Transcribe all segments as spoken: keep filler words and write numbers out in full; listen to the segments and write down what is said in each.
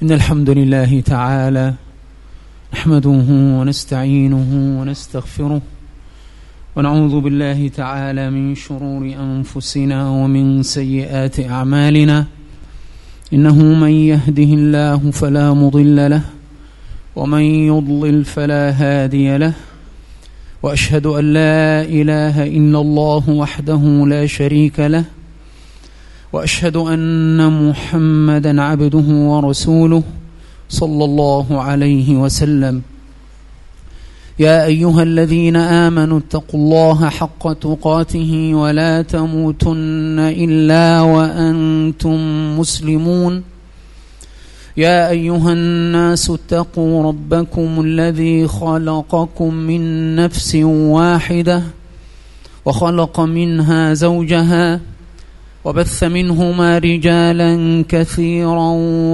إن الحمد لله تعالى نحمده ونستعينه ونستغفره ونعوذ بالله تعالى من شرور أنفسنا ومن سيئات أعمالنا. إنه من يهده الله فلا مضل له ومن يضلل فلا هادي له، وأشهد أن لا إله إلا الله وحده لا شريك له، وأشهد أن محمدا عبده ورسوله صلى الله عليه وسلم. يا أيها الذين آمنوا اتقوا الله حق تقاته ولا تموتن إلا وأنتم مسلمون. يا أيها الناس اتقوا ربكم الذي خلقكم من نفس واحدة وخلق منها زوجها وبث منهما رجالا كثيرا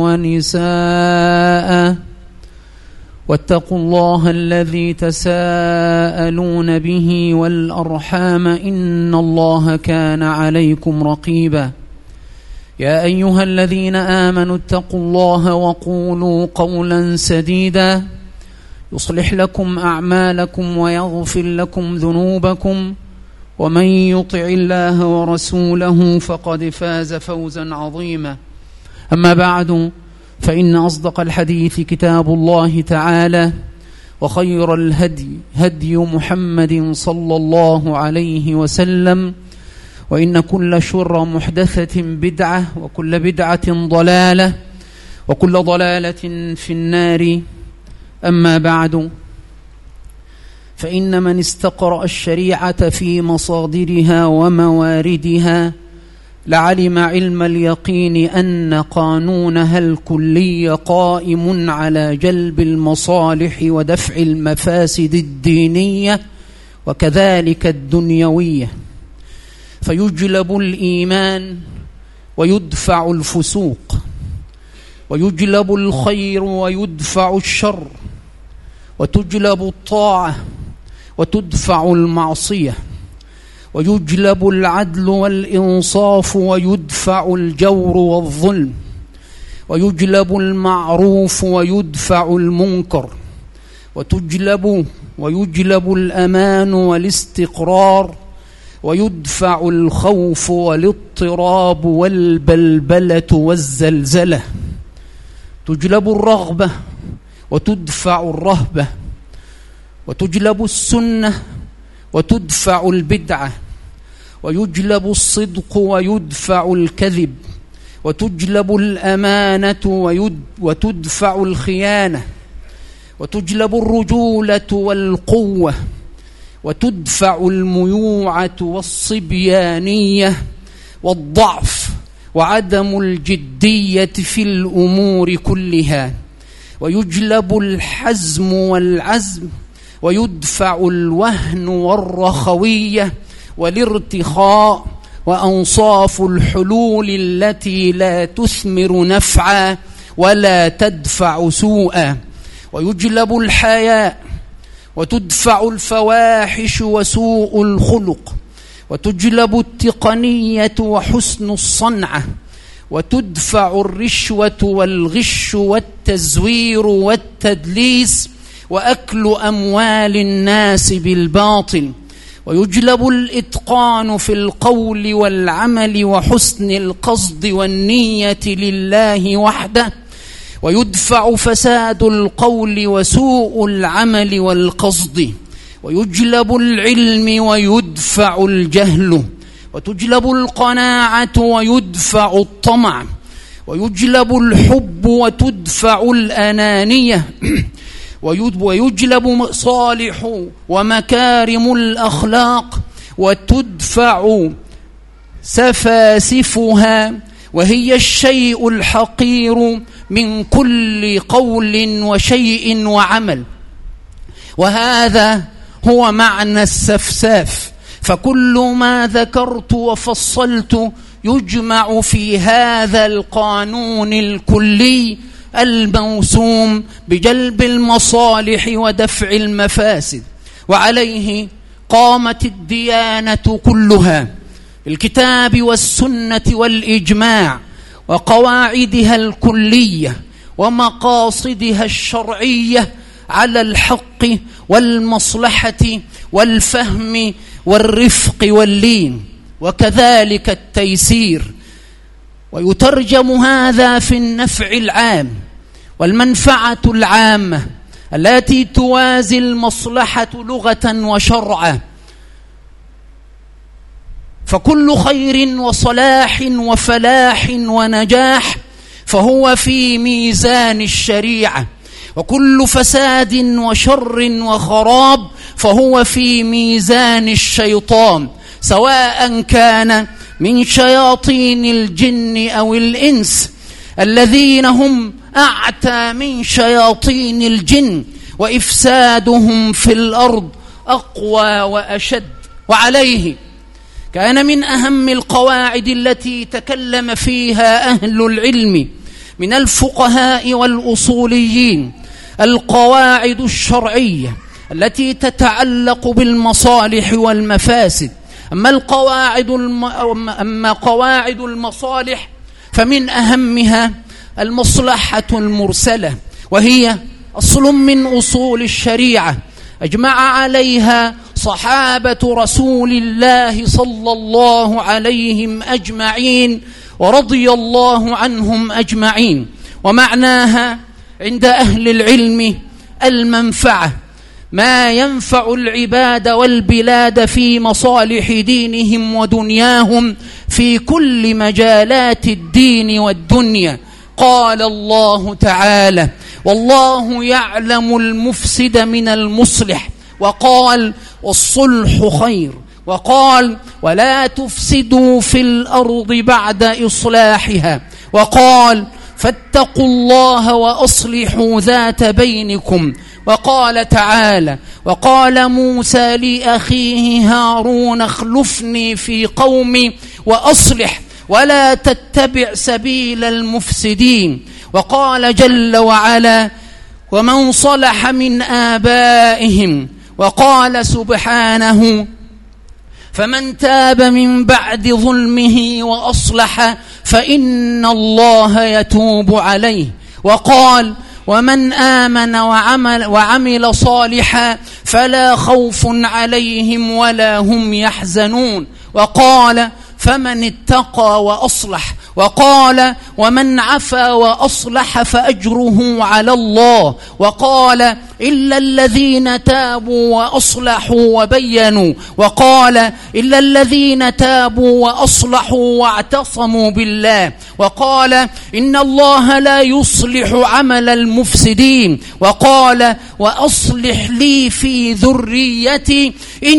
ونساء، واتقوا الله الذي تساءلون به والأرحام إن الله كان عليكم رقيبا. يا أيها الذين آمنوا اتقوا الله وقولوا قولا سديدا يصلح لكم أعمالكم ويغفر لكم ذنوبكم، ومن يطع الله ورسوله فقد فاز فوزا عظيما. أما بعد، فإن أصدق الحديث كتاب الله تعالى، وخير الهدي هدي محمد صلى الله عليه وسلم، وإن كل شر محدثة بدعة وكل بدعة ضلالة وكل ضلالة في النار. أما بعد، فإن من استقرأ الشريعة في مصادرها ومواردها لعلم علم اليقين أن قانونها الكلي قائم على جلب المصالح ودفع المفاسد الدينية وكذلك الدنيوية، فيجلب الإيمان ويدفع الفسوق، ويجلب الخير ويدفع الشر، وتجلب الطاعة وتدفع المعصية، ويجلب العدل والإنصاف ويدفع الجور والظلم، ويجلب المعروف ويدفع المنكر، وتجلب ويجلب الأمان والاستقرار، ويدفع الخوف والاضطراب والبلبلة والزلزلة، تجلب الرغبة وتدفع الرهبة، وتجلب السنة وتدفع البدعة، ويجلب الصدق ويدفع الكذب، وتجلب الأمانة وتدفع الخيانة، وتجلب الرجولة والقوة، وتدفع الميوعة والصبيانية والضعف وعدم الجدية في الأمور كلها، ويجلب الحزم والعزم، ويدفع الوهن والرخوية والارتخاء وأنصاف الحلول التي لا تثمر نفعا ولا تدفع سوءا، ويجلب الحياء وتدفع الفواحش وسوء الخلق، وتجلب التقنية وحسن الصنعة، وتدفع الرشوة والغش والتزوير والتدليس وأكل أموال الناس بالباطل، ويجلب الإتقان في القول والعمل وحسن القصد والنية لله وحده، ويدفع فساد القول وسوء العمل والقصد، ويجلب العلم ويدفع الجهل، وتجلب القناعة ويدفع الطمع، ويجلب الحب وتدفع الأنانية، ويجلب مصالح ومكارم الأخلاق وتدفع سفاسفها، وهي الشيء الحقير من كل قول وشيء وعمل. وهذا هو معنى السفساف، فكل ما ذكرت وفصلت يجمع في هذا القانون الكلي الموسوم بجلب المصالح ودفع المفاسد، وعليه قامت الديانة كلها بالكتاب والسنة والإجماع وقواعدها الكلية ومقاصدها الشرعية على الحق والمصلحة والفهم والرفق واللين، وكذلك التيسير. ويترجم هذا في النفع العام والمنفعة العامة التي توازي المصلحة لغة وشرعا. فكل خير وصلاح وفلاح ونجاح فهو في ميزان الشريعة، وكل فساد وشر وخراب فهو في ميزان الشيطان، سواء كان من شياطين الجن أو الإنس الذين هم أعتى من شياطين الجن، وإفسادهم في الأرض أقوى وأشد. وعليه كان من أهم القواعد التي تكلم فيها أهل العلم من الفقهاء والأصوليين القواعد الشرعية التي تتعلق بالمصالح والمفاسد. أما القواعد الم... أما قواعد المصالح فمن أهمها المصلحة المرسلة، وهي أصل من أصول الشريعة أجمع عليها صحابة رسول الله صلى الله عليهم أجمعين ورضي الله عنهم أجمعين. ومعناها عند أهل العلم المنفعة، ما ينفع العباد والبلاد في مصالح دينهم ودنياهم في كل مجالات الدين والدنيا. قال الله تعالى: والله يعلم المفسد من المصلح، وقال: والصلح خير، وقال: ولا تفسدوا في الأرض بعد إصلاحها، وقال: فاتقوا الله وأصلحوا ذات بينكم، وقال تعالى: وقال موسى لأخيه هارون اخلفني في قومي وأصلح ولا تتبع سبيل المفسدين، وقال جل وعلا: ومن صلح من آبائهم، وقال سبحانه: فمن تاب من بعد ظلمه وأصلح فإن الله يتوب عليه، وقال: ومن آمن وعمل, وعمل صالحا فلا خوف عليهم ولا هم يحزنون، وقال: فمن اتقى وأصلح، وقال: ومن عفا وأصلح فأجره على الله، وقال: إلا الذين تابوا وأصلحوا وبينوا، وقال: إلا الذين تابوا وأصلحوا واعتصموا بالله، وقال: إن الله لا يصلح عمل المفسدين، وقال: وأصلح لي في ذريتي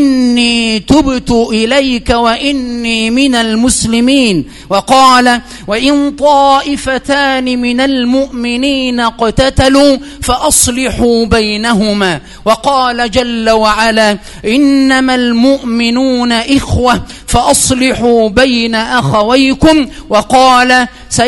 إني تبت إليك وإني من المسلمين، وقال: وإن طائفتان من المؤمنين اقتتلوا فأصلحوا بينهما، وقال جل وعلا: إنما المؤمنون إخوة فأصلحوا بين أخويكم، وقال: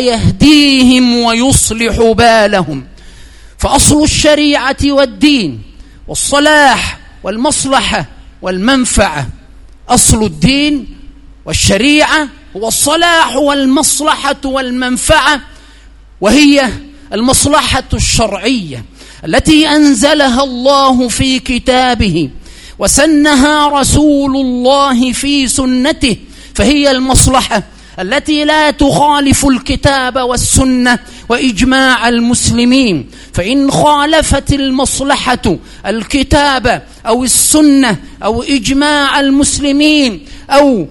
سيهديهم ويصلح بالهم. فأصل الشريعة والدين والصلاح والمصلحة والمنفعة، أصل الدين والشريعة هو الصلاح والمصلحة والمنفعة، وهي المصلحة الشرعية التي أنزلها الله في كتابه وسنها رسول الله في سنته، فهي المصلحة التي لا تخالف الكتاب والسنة وإجماع المسلمين. فإن خالفت المصلحة الكتاب أو السنة أو إجماع المسلمين أو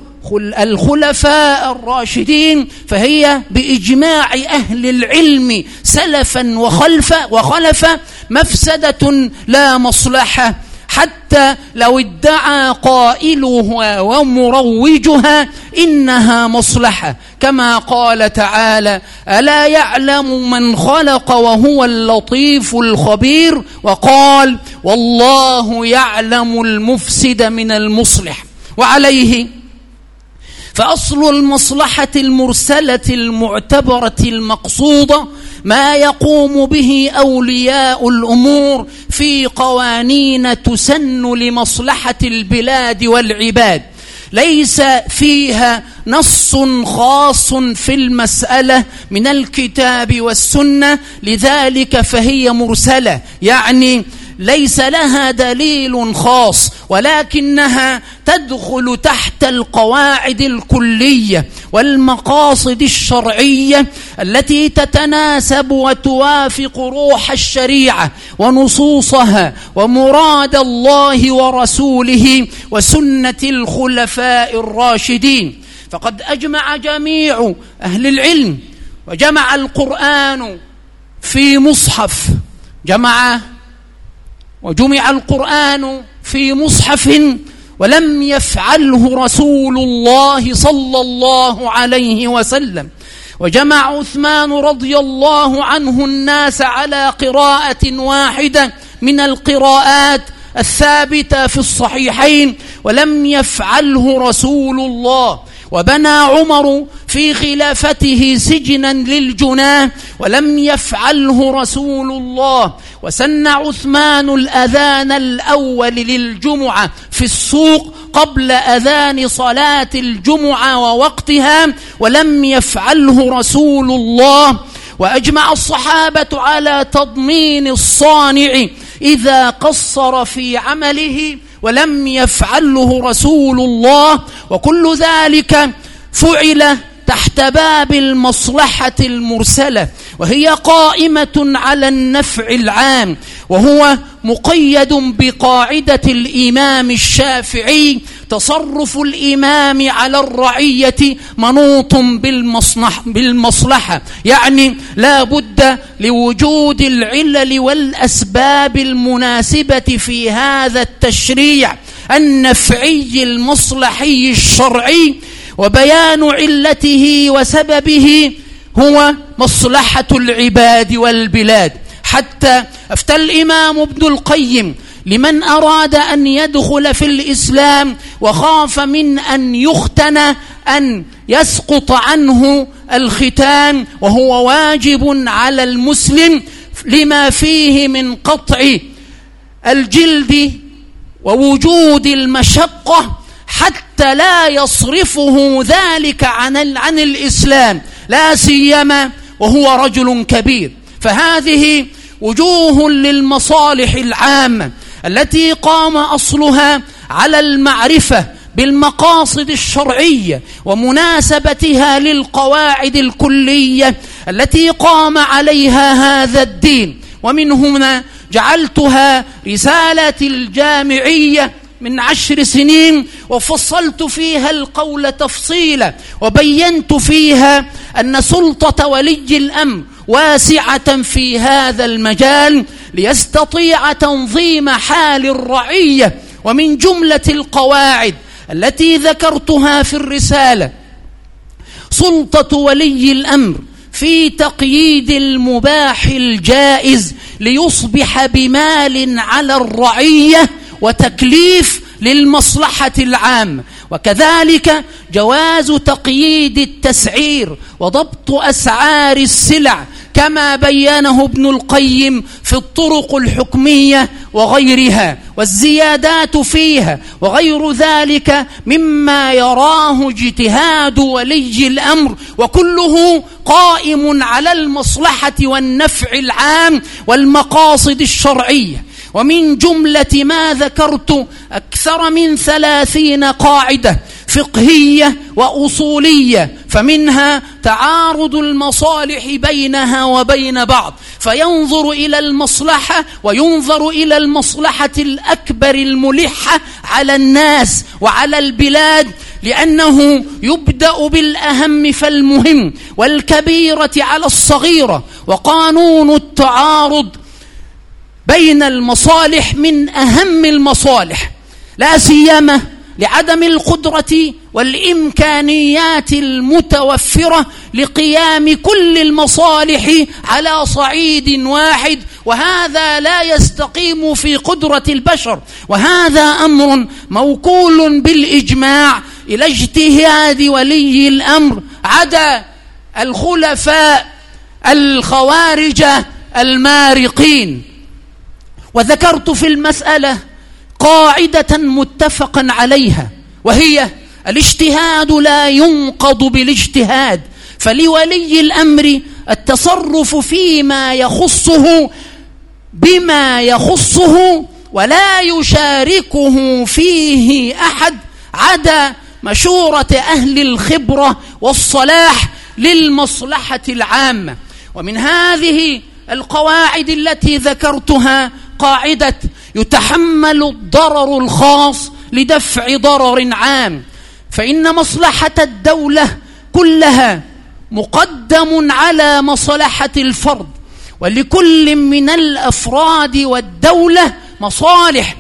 الخلفاء الراشدين فهي بإجماع أهل العلم سلفا وخلفا وخلفا مفسدة لا مصلحة، حتى لو ادعى قائلها ومروجها إنها مصلحة، كما قال تعالى: ألا يعلم من خلق وهو اللطيف الخبير، وقال: والله يعلم المفسد من المصلح. وعليه فأصل المصلحة المرسلة المعتبرة المقصودة ما يقوم به أولياء الأمور في قوانين تسن لمصلحة البلاد والعباد، ليس فيها نص خاص في المسألة من الكتاب والسنة، لذلك فهي مرسلة، يعني ليس لها دليل خاص، ولكنها تدخل تحت القواعد الكلية والمقاصد الشرعية التي تتناسب وتوافق روح الشريعة ونصوصها ومراد الله ورسوله وسنة الخلفاء الراشدين. فقد أجمع جميع أهل العلم وجمع القرآن في مصحف، جمع وجمع القرآن في مصحف ولم يفعله رسول الله صلى الله عليه وسلم. وجمع عثمان رضي الله عنه الناس على قراءة واحدة من القراءات الثابتة في الصحيحين ولم يفعله رسول الله. وبنى عمر في خلافته سجنا للجناه ولم يفعله رسول الله. وسن عثمان الأذان الأول للجمعة في السوق قبل أذان صلاة الجمعة ووقتها ولم يفعله رسول الله. وأجمع الصحابة على تضمين الصانع إذا قصر في عمله ولم يفعله رسول الله. وكل ذلك فعل تحت باب المصلحة المرسلة، وهي قائمة على النفع العام، وهو مقيد بقاعدة الإمام الشافعي: تصرف الإمام على الرعية منوط بالمصلحة، يعني لا بد لوجود العلل والأسباب المناسبة في هذا التشريع النفعي المصلحي الشرعي، وبيان علته وسببه هو مصلحة العباد والبلاد. حتى أفتى الإمام ابن القيم لمن أراد أن يدخل في الإسلام وخاف من أن يختن أن يسقط عنه الختان، وهو واجب على المسلم لما فيه من قطع الجلد ووجود المشقة، حتى لا يصرفه ذلك عن عن الإسلام، لا سيما وهو رجل كبير. فهذه وجوه للمصالح العامة التي قام أصلها على المعرفة بالمقاصد الشرعية ومناسبتها للقواعد الكلية التي قام عليها هذا الدين. ومن هنا جعلتها رسالتي الجامعية من عشر سنين، وفصلت فيها القول تفصيلا، وبينت فيها أن سلطة ولي الأمر واسعة في هذا المجال ليستطيع تنظيم حال الرعية. ومن جملة القواعد التي ذكرتها في الرسالة سلطة ولي الأمر في تقييد المباح الجائز ليصبح بمال على الرعية وتكليف للمصلحة العامة، وكذلك جواز تقييد التسعير وضبط أسعار السلع كما بينه ابن القيم في الطرق الحكمية وغيرها، والزيادات فيها وغير ذلك مما يراه اجتهاد ولي الأمر، وكله قائم على المصلحة والنفع العام والمقاصد الشرعية. ومن جملة ما ذكرت أكثر من ثلاثين قاعدة فقهية وأصولية، فمنها تعارض المصالح بينها وبين بعض، فينظر إلى المصلحة وينظر إلى المصلحة الأكبر الملحة على الناس وعلى البلاد، لأنه يبدأ بالأهم فالمهم والكبيرة على الصغيرة. وقانون التعارض بين المصالح من أهم المصالح، لا سيما لعدم القدرة والإمكانيات المتوفرة لقيام كل المصالح على صعيد واحد، وهذا لا يستقيم في قدرة البشر، وهذا أمر موكول بالإجماع إلى اجتهاد ولي الأمر، عدا الخلفاء الخوارج المارقين. وذكرت في المسألة قاعدة متفقا عليها، وهي الاجتهاد لا ينقض بالاجتهاد، فلولي الأمر التصرف فيما يخصه بما يخصه ولا يشاركه فيه أحد عدا مشورة أهل الخبرة والصلاح للمصلحة العامة. ومن هذه القواعد التي ذكرتها قاعدة يتحمل الضرر الخاص لدفع ضرر عام، فإن مصلحة الدولة كلها مقدم على مصلحة الفرد، ولكل من الأفراد والدولة مصالح،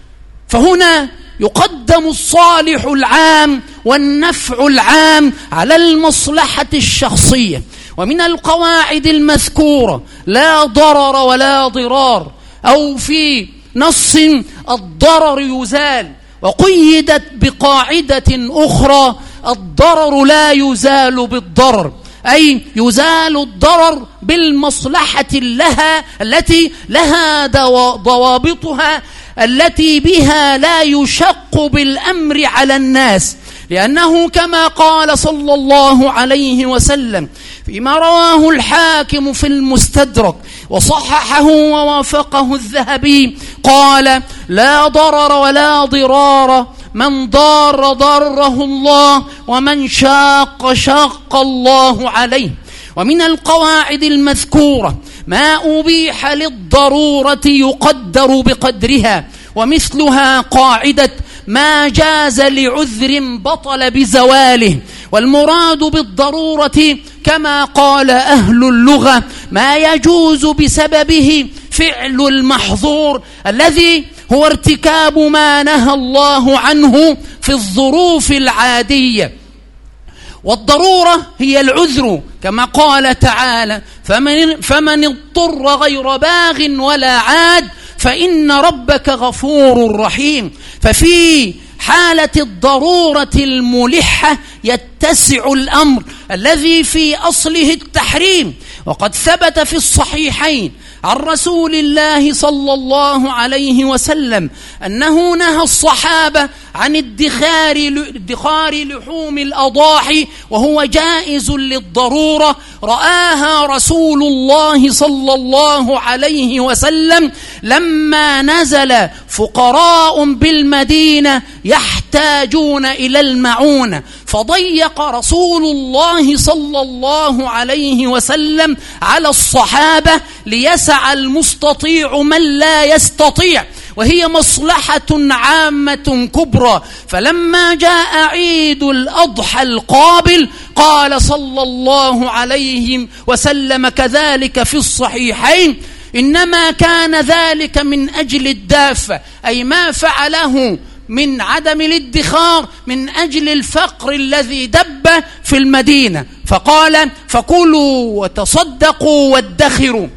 فهنا يقدم الصالح العام والنفع العام على المصلحة الشخصية. ومن القواعد المذكورة لا ضرر ولا ضرار، أو في نص الضرر يزال، وقيدت بقاعدة أخرى الضرر لا يزال بالضرر، أي يزال الضرر بالمصلحة لها التي لها ضوابطها التي بها لا يشق بالأمر على الناس، لأنه كما قال صلى الله عليه وسلم فيما رواه الحاكم في المستدرك وصححه ووافقه الذهبي قال: لا ضرر ولا ضرار، من ضار ضره الله، ومن شاق شاق الله عليه. ومن القواعد المذكورة ما أبيح للضرورة يقدر بقدرها، ومثلها قاعدة ما جاز لعذر بطل بزواله، والمراد بالضرورة كما قال أهل اللغة ما يجوز بسببه فعل المحظور الذي هو ارتكاب ما نهى الله عنه في الظروف العادية. والضرورة هي العذر كما قال تعالى: فمن, فمن اضطر غير باغ ولا عاد فإن ربك غفور رحيم. ففي حالة الضرورة الملحة يتسع الأمر الذي في أصله التحريم، وقد ثبت في الصحيحين عن رسول الله صلى الله عليه وسلم أنه نهى الصحابة عن ادخار ادخار لحوم الأضاحي، وهو جائز للضرورة رآها رسول الله صلى الله عليه وسلم لما نزل فقراء بالمدينة يحتاجون إلى المعونة، فضيق رسول الله صلى الله عليه وسلم على الصحابة ليسع المستطيع من لا يستطيع، وهي مصلحة عامة كبرى. فلما جاء عيد الأضحى القابل قال صلى الله عليه وسلم كذلك في الصحيحين: إنما كان ذلك من أجل الدافة، أي ما فعله من عدم الادخار من أجل الفقر الذي دب في المدينة، فقال: فكلوا وتصدقوا وادخروا،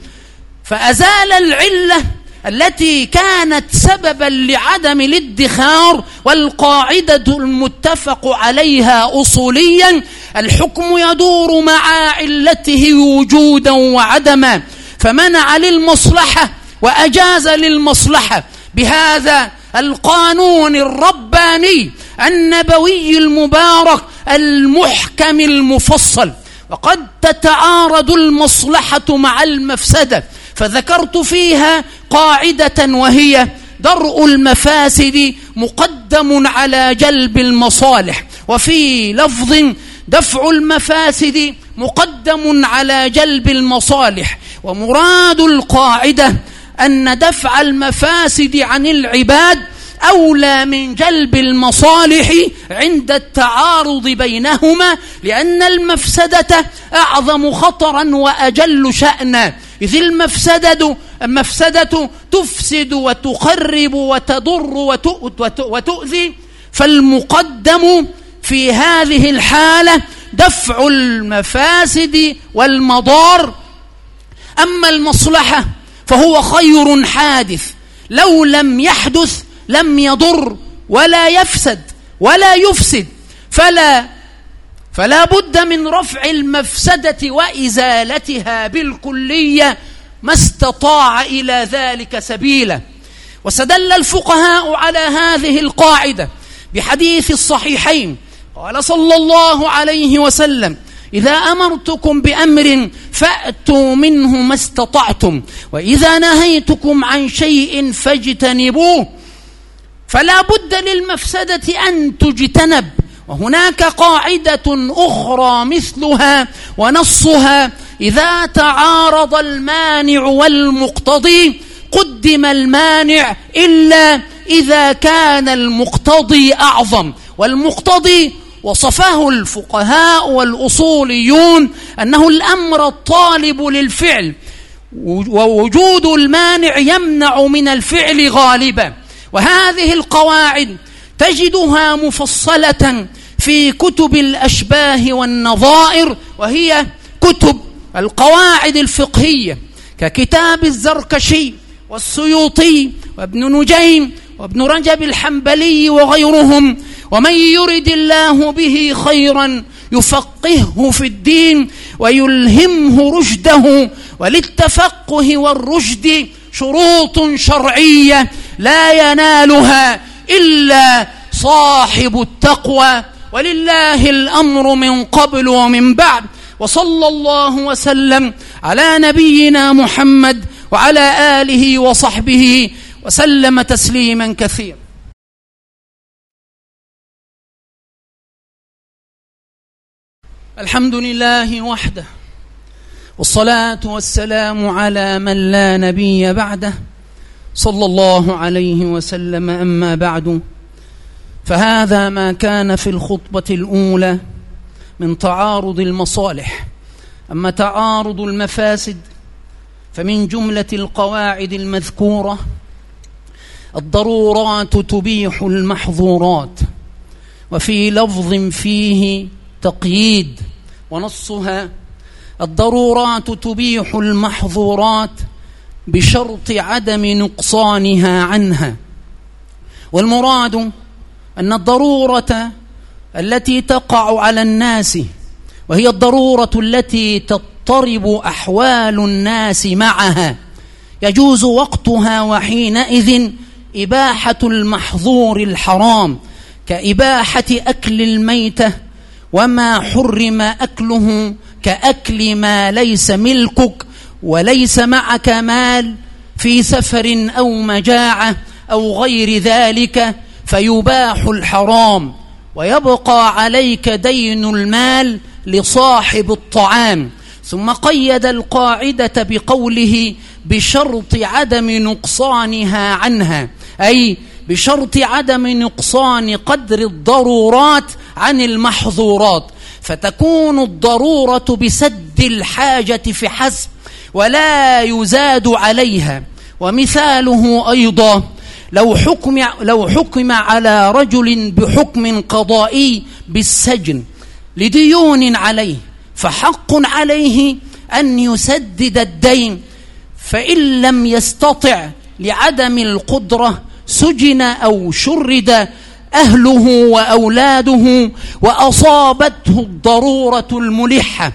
فأزال العلة التي كانت سببا لعدم الادخار. والقاعدة المتفق عليها أصوليا: الحكم يدور مع علته وجودا وعدما، فمنع للمصلحة وأجاز للمصلحة بهذا القانون الرباني النبوي المبارك المحكم المفصل. وقد تتعارض المصلحة مع المفسدة، فذكرت فيها قاعدة وهي: درء المفاسد مقدم على جلب المصالح، وفي لفظ: دفع المفاسد مقدم على جلب المصالح. ومراد القاعدة أن دفع المفاسد عن العباد أولى من جلب المصالح عند التعارض بينهما، لأن المفسدة أعظم خطرا وأجل شأنا، إذ المفسدة المفسدة تفسد وتخرب وتضر وتؤذي، فالمقدم في هذه الحالة دفع المفاسد والمضار. أما المصلحة فهو خير حادث، لو لم يحدث لم يضر ولا يفسد ولا يفسد، فلا فلا بد من رفع المفسدة وإزالتها بالكلية ما استطاع إلى ذلك سبيلا. واستدل الفقهاء على هذه القاعدة بحديث الصحيحين قال صلى الله عليه وسلم: إذا أمرتكم بأمر فأتوا منه ما استطعتم، وإذا نهيتكم عن شيء فاجتنبوه. فلا بد للمفسدة أن تجتنب. وهناك قاعدة أخرى مثلها ونصها: إذا تعارض المانع والمقتضي قدم المانع إلا إذا كان المقتضي أعظم. والمقتضي وصفه الفقهاء والأصوليون أنه الأمر الطالب للفعل، ووجود المانع يمنع من الفعل غالبا. وهذه القواعد تجدها مفصلة في كتب الأشباه والنظائر، وهي كتب القواعد الفقهية ككتاب الزركشي والسيوطي وابن نجيم وابن رجب الحنبلي وغيرهم. ومن يرد الله به خيرا يفقهه في الدين ويلهمه رشده. وللتفقه والرشد شروط شرعية لا ينالها إلا صاحب التقوى، ولله الأمر من قبل ومن بعد. وصلى الله وسلم على نبينا محمد وعلى آله وصحبه وسلم تسليما كثيرا. الحمد لله وحده، والصلاة والسلام على من لا نبي بعده، صلى الله عليه وسلم. أما بعد، فهذا ما كان في الخطبة الأولى من تعارض المصالح. أما تعارض المفاسد فمن جملة القواعد المذكورة: الضرورات تبيح المحظورات. وفي لفظ فيه تقييد، ونصها: الضرورات تبيح المحظورات بشرط عدم نقصانها عنها. والمراد أن الضرورة التي تقع على الناس، وهي الضرورة التي تضطرب أحوال الناس معها، يجوز وقتها وحينئذ إباحة المحظور الحرام، كإباحة أكل الميتة وما حرم أكله، كأكل ما ليس ملكك وليس معك مال في سفر أو مجاعة أو غير ذلك، فيباح الحرام ويبقى عليك دين المال لصاحب الطعام. ثم قيد القاعدة بقوله: بشرط عدم نقصانها عنها، أي بشرط عدم نقصان قدر الضرورات عن المحظورات، فتكون الضرورة بسد الحاجة فحسب ولا يزاد عليها. ومثاله أيضا: لو حكم, لو حكم على رجل بحكم قضائي بالسجن لديون عليه، فحق عليه أن يسدد الدين، فإن لم يستطع لعدم القدرة سجن أو شرد أهله وأولاده، وأصابته الضرورة الملحة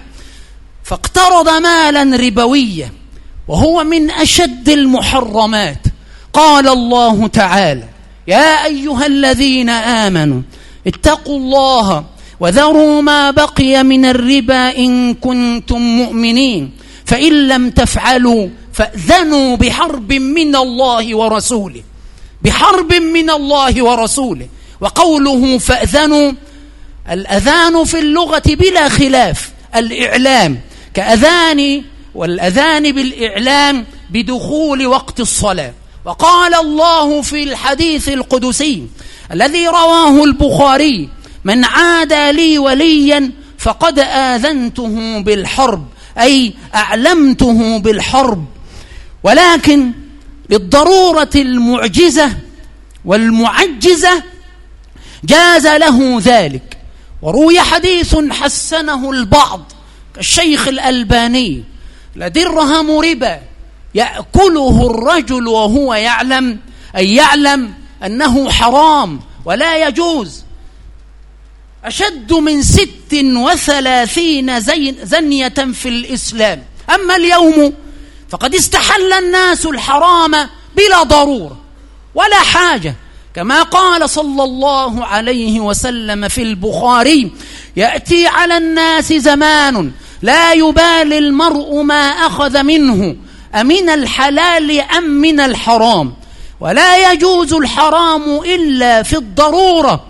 فاقترض مالا ربويا، وهو من أشد المحرمات. قال الله تعالى: يا أيها الذين آمنوا اتقوا الله وذروا ما بقي من الربا إن كنتم مؤمنين، فإن لم تفعلوا فأذنوا بحرب من الله ورسوله. بحرب من الله ورسوله. وقوله فأذنوا، الأذان في اللغة بلا خلاف الإعلام، كأذان، والأذان بالإعلام بدخول وقت الصلاة. وقال الله في الحديث القدسي الذي رواه البخاري: من عادى لي وليا فقد آذنته بالحرب، أي أعلمته بالحرب. ولكن للضرورة المعجزة والمعجزة جاز له ذلك. وروي حديث حسنه البعض كالشيخ الألباني: لدرهم ربا يأكله الرجل وهو يعلم، أي يعلم أنه حرام ولا يجوز، أشد من ست وثلاثين زنية في الإسلام. أما اليوم فقد استحل الناس الحرام بلا ضرورة ولا حاجة، كما قال صلى الله عليه وسلم في البخاري: يأتي على الناس زمان لا يبالي المرء ما أخذ منه أمن الحلال أم من الحرام، ولا يجوز الحرام إلا في الضرورة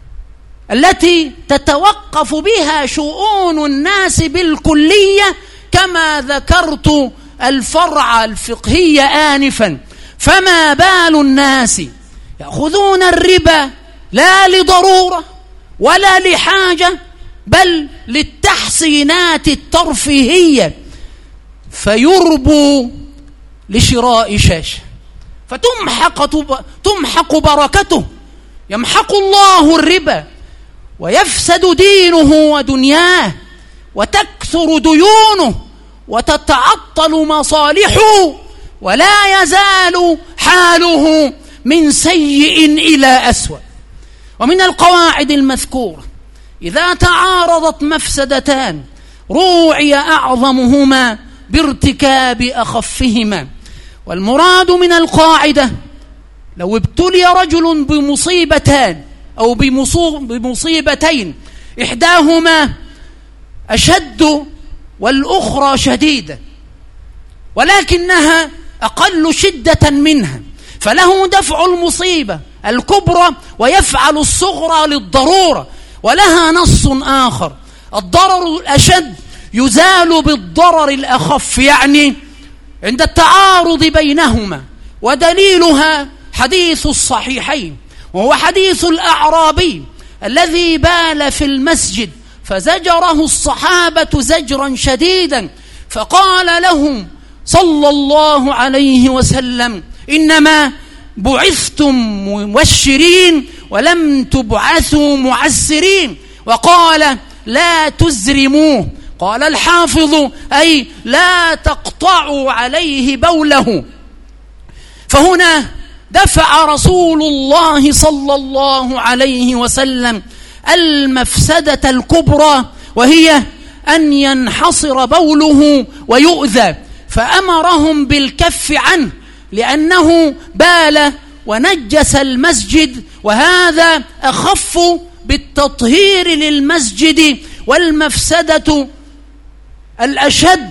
التي تتوقف بها شؤون الناس بالكلية، كما ذكرت الفرع الفقهي آنفا. فما بال الناس يأخذون الربا لا لضرورة ولا لحاجة، بل للتحسينات الترفيهية، فيربوا لشراء شاشة فتمحق تمحق بركته، يمحق الله الربا ويفسد دينه ودنياه وتكثر ديونه وتتعطل مصالحه، ولا يزال حاله من سيء إلى أسوأ. ومن القواعد المذكورة: إذا تعارضت مفسدتان روعي أعظمهما بارتكاب أخفهما. والمراد من القاعدة: لو ابتلي رجل بمصيبتان أو بمصيبتين إحداهما أشد والأخرى شديدة، ولكنها أقل شدة منها، فله دفع المصيبة الكبرى ويفعل الصغرى للضرورة. ولها نص آخر: الضرر الأشد يزال بالضرر الأخف، يعني عند التعارض بينهما. ودليلها حديث الصحيحين، وهو حديث الأعرابي الذي بال في المسجد فزجره الصحابة زجرا شديدا، فقال لهم صلى الله عليه وسلم: إنما بعثتم مبشرين ولم تبعثوا معسرين. وقال: لا تزرموه. قال الحافظ: أي لا تقطعوا عليه بوله. فهنا دفع رسول الله صلى الله عليه وسلم المفسدة الكبرى، وهي أن ينحصر بوله ويؤذى، فأمرهم بالكف عنه لأنه بال ونجس المسجد، وهذا أخف بالتطهير للمسجد. والمفسدة الأشد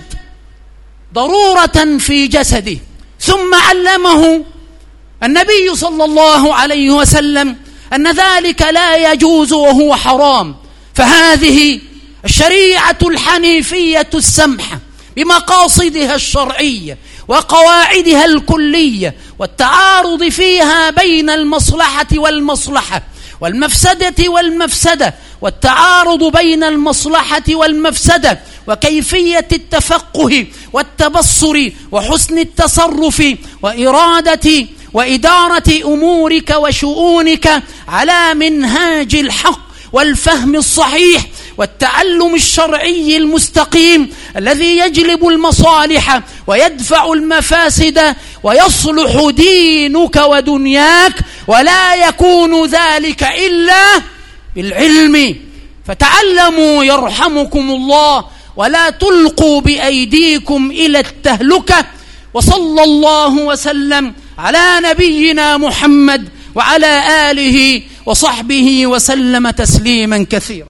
ضرورة في جسده. ثم علمه النبي صلى الله عليه وسلم أن ذلك لا يجوز وهو حرام. فهذه الشريعة الحنيفية السمحة بمقاصدها الشرعية وقواعدها الكلية، والتعارض فيها بين المصلحة والمصلحة والمفسدة والمفسدة، والتعارض بين المصلحة والمفسدة، وكيفية التفقه والتبصر وحسن التصرف وإرادة وإدارة أمورك وشؤونك على منهاج الحق والفهم الصحيح والتعلم الشرعي المستقيم الذي يجلب المصالح ويدفع المفاسد ويصلح دينك ودنياك، ولا يكون ذلك إلا بالعلم. فتعلموا يرحمكم الله، ولا تلقوا بأيديكم إلى التهلكة. وصلى الله وسلم على نبينا محمد وعلى آله وصحبه وسلم تسليما كثيرا.